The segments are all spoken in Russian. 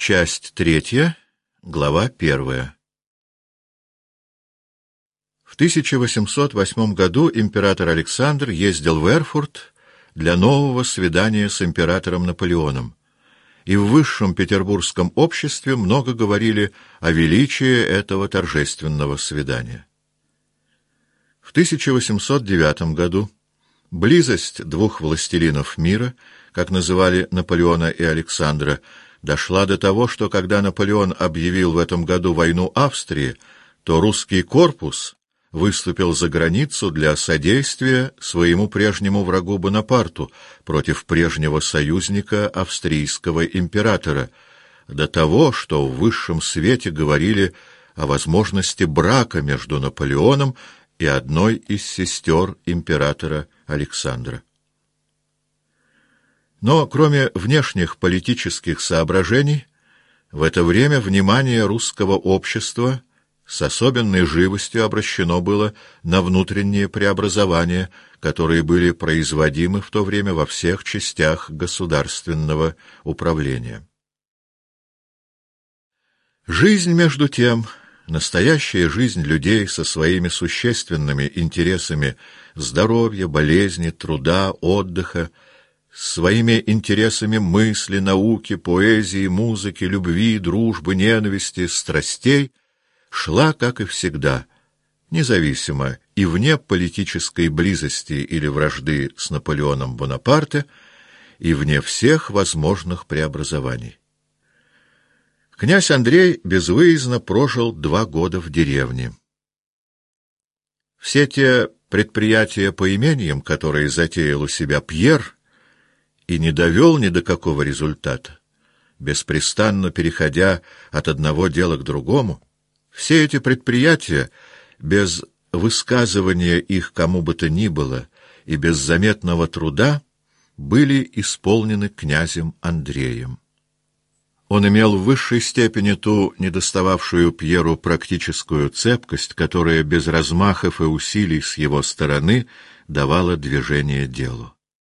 Часть 3, глава 1. В 1808 году император Александр ездил в Эрфурт для нового свидания с императором Наполеоном, и в высшем петербургском обществе много говорили о величии этого торжественного свидания. В 1809 году близость двух властелинов мира, как называли Наполеона и Александра, дошла до того, что когда Наполеон объявил в этом году войну Австрии, то русский корпус выступил за границу для содействия своему прежнему врагу Бонапарту против прежнего союзника австрийского императора, до того, что в высшем свете говорили о возможности брака между Наполеоном и одной из сестер императора Александра. Но кроме внешних политических соображений, в это время внимание русского общества с особенной живостью обращено было на внутренние преобразования, которые были производимы в то время во всех частях государственного управления. Жизнь, между тем, настоящая жизнь людей со своими существенными интересами здоровья, болезни, труда, отдыха, своими интересами мысли, науки, поэзии, музыки, любви, дружбы, ненависти, страстей, шла, как и всегда, независимо и вне политической близости или вражды с Наполеоном Бонапарте, и вне всех возможных преобразований. Князь Андрей безвыездно прожил 2 года в деревне. Все те предприятия по имениям, которые затеял у себя Пьер, и не довел ни до какого результата, беспрестанно переходя от одного дела к другому, все эти предприятия, без высказывания их кому бы то ни было и без заметного труда, были исполнены князем Андреем. Он имел в высшей степени ту недостававшую Пьеру практическую цепкость, которая без размахов и усилий с его стороны давала движение делу.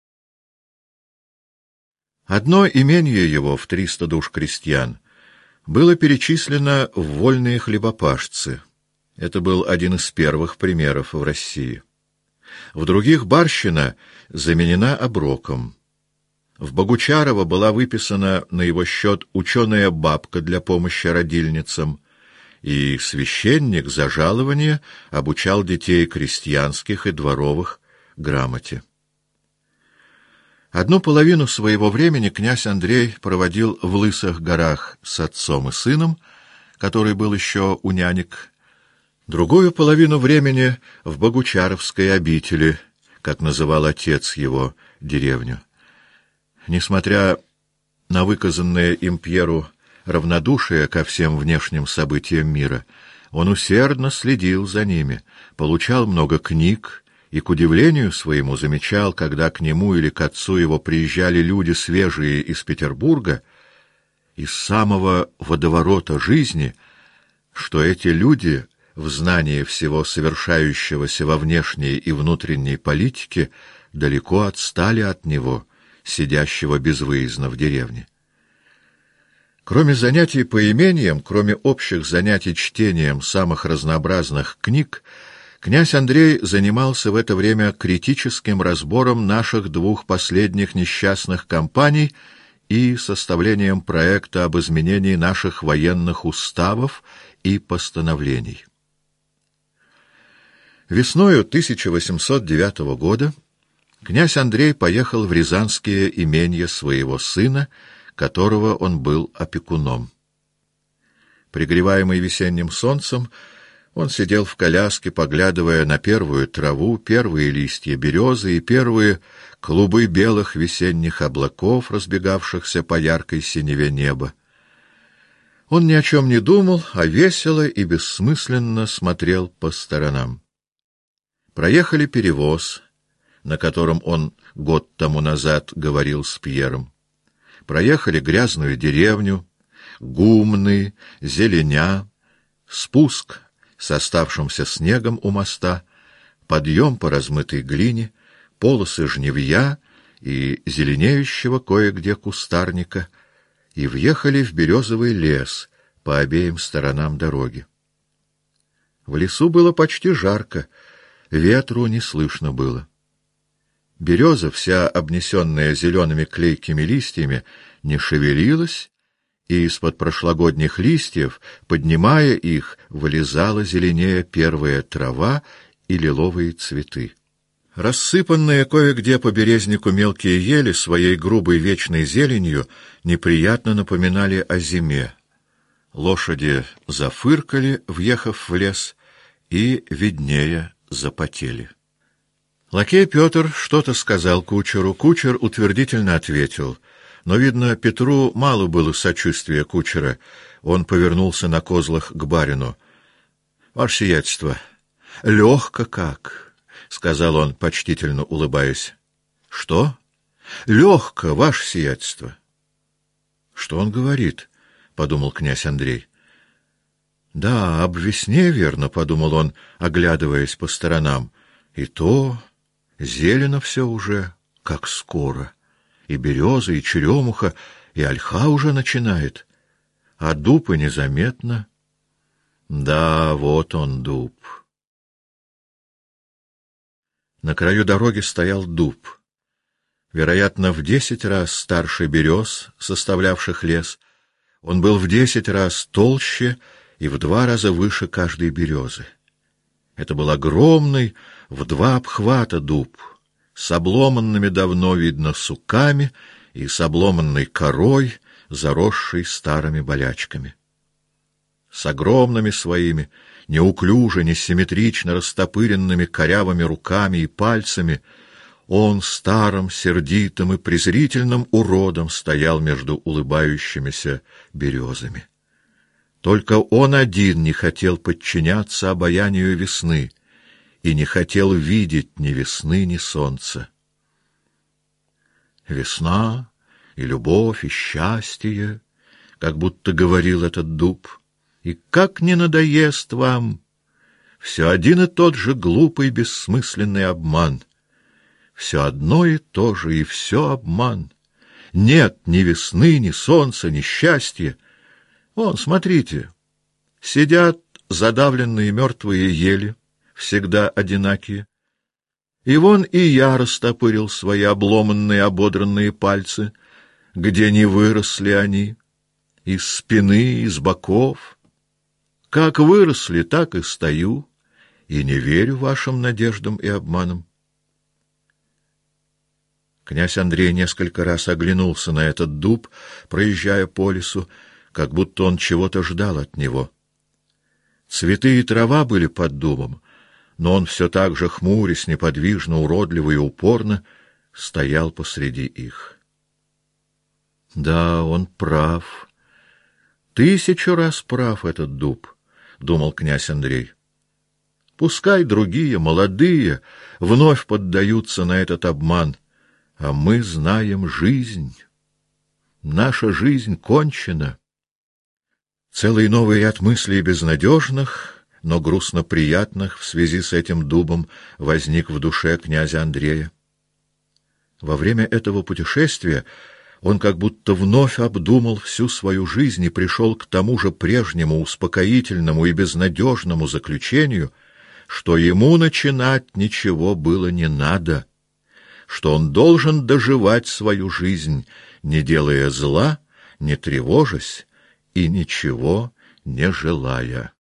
Одно имение его в 300 душ крестьян было перечислено в вольные хлебопашцы. Это был один из первых примеров в России. В других барщина заменена оброком. В Богучарово была выписана на его счет ученая бабка для помощи родильницам, и священник за жалование обучал детей крестьянских и дворовых грамоте. Одну половину своего времени князь Андрей проводил в Лысых горах с отцом и сыном, который был еще у нянек, другую половину времени в Богучаровской обители, как называл отец его деревню. Несмотря на выказанное им Пьеру равнодушие ко всем внешним событиям мира, он усердно следил за ними, получал много книг, и, к удивлению своему, замечал, когда к нему или к отцу его приезжали люди свежие из Петербурга, из самого водоворота жизни, что эти люди в знании всего совершающегося во внешней и внутренней политике далеко отстали от него, сидящего безвыездно в деревне. Кроме занятий по имениям, кроме общих занятий чтением самых разнообразных книг, князь Андрей занимался в это время критическим разбором наших 2 последних несчастных кампаний и составлением проекта об изменении наших военных уставов и постановлений. Весною 1809 года князь Андрей поехал в рязанские имения своего сына, которого он был опекуном. Пригреваемый весенним солнцем, он сидел в коляске, поглядывая на первую траву, первые листья березы и первые клубы белых весенних облаков, разбегавшихся по яркой синеве неба. Он ни о чем не думал, а весело и бессмысленно смотрел по сторонам. Проехали перевоз, на котором он год тому назад говорил с Пьером. Проехали грязную деревню, гумны, зеленя, спуск с оставшимся снегом у моста, подъем по размытой глине, полосы жнивья и зеленеющего кое-где кустарника, и въехали в березовый лес по обеим сторонам дороги. В лесу было почти жарко, ветру не слышно было. Береза, вся обнесенная зелеными клейкими листьями, не шевелилась, и из-под прошлогодних листьев, поднимая их, вылезала зеленее первая трава и лиловые цветы. Рассыпанные кое-где по березнику мелкие ели своей грубой вечной зеленью неприятно напоминали о зиме. Лошади зафыркали, въехав в лес, и, виднее, запотели. Лакей Петр что-то сказал кучеру. Кучер утвердительно ответил. Но, видно, Петру мало было сочувствия кучера. Он повернулся на козлах к барину. — Ваше сиятельство, легко как, — сказал он, почтительно улыбаясь. — Что? — Легко, ваше сиятельство. — Что он говорит? — подумал князь Андрей. — Да, об весне, верно, — подумал он, оглядываясь по сторонам. — И то зелено все уже, как скоро. И береза, и черемуха, и ольха уже начинает. А дуб и незаметно. Да, вот он, дуб. На краю дороги стоял дуб. Вероятно, в 10 раз старше берез, составлявших лес. Он был в 10 раз толще и в 2 раза выше каждой березы. Это был огромный, в 2 обхвата дуб, с обломанными давно, видно, суками и с обломанной корой, заросшей старыми болячками. С огромными своими, неуклюже, несимметрично растопыренными корявыми руками и пальцами он старым, сердитым и презрительным уродом стоял между улыбающимися березами. Только он один не хотел подчиняться обаянию весны и не хотел видеть ни весны, ни солнца. Весна и любовь, и счастье, как будто говорил этот дуб, и как не надоест вам, все один и тот же глупый, бессмысленный обман. Все одно и то же, и все обман. Нет ни весны, ни солнца, ни счастья. Вон, смотрите, сидят задавленные мертвые ели, всегда одинакие. И вон и я растопырил свои обломанные, ободранные пальцы, где не выросли они, из спины, из боков. Как выросли, так и стою, и не верю вашим надеждам и обманам. Князь Андрей несколько раз оглянулся на этот дуб, проезжая по лесу, как будто он чего-то ждал от него. Цветы и трава были под дубом, но он все так же, хмурясь, неподвижно, уродливо и упорно, стоял посреди их. Да, он прав. 1000 раз прав этот дуб, — думал князь Андрей. Пускай другие, молодые, вновь поддаются на этот обман, а мы знаем жизнь. Наша жизнь кончена. Целый новый ряд мыслей безнадежных, но грустно приятных в связи с этим дубом возник в душе князя Андрея. Во время этого путешествия он как будто вновь обдумал всю свою жизнь и пришел к тому же прежнему успокоительному и безнадежному заключению, что ему начинать ничего было не надо, что он должен доживать свою жизнь, не делая зла, не тревожась и ничего не желая.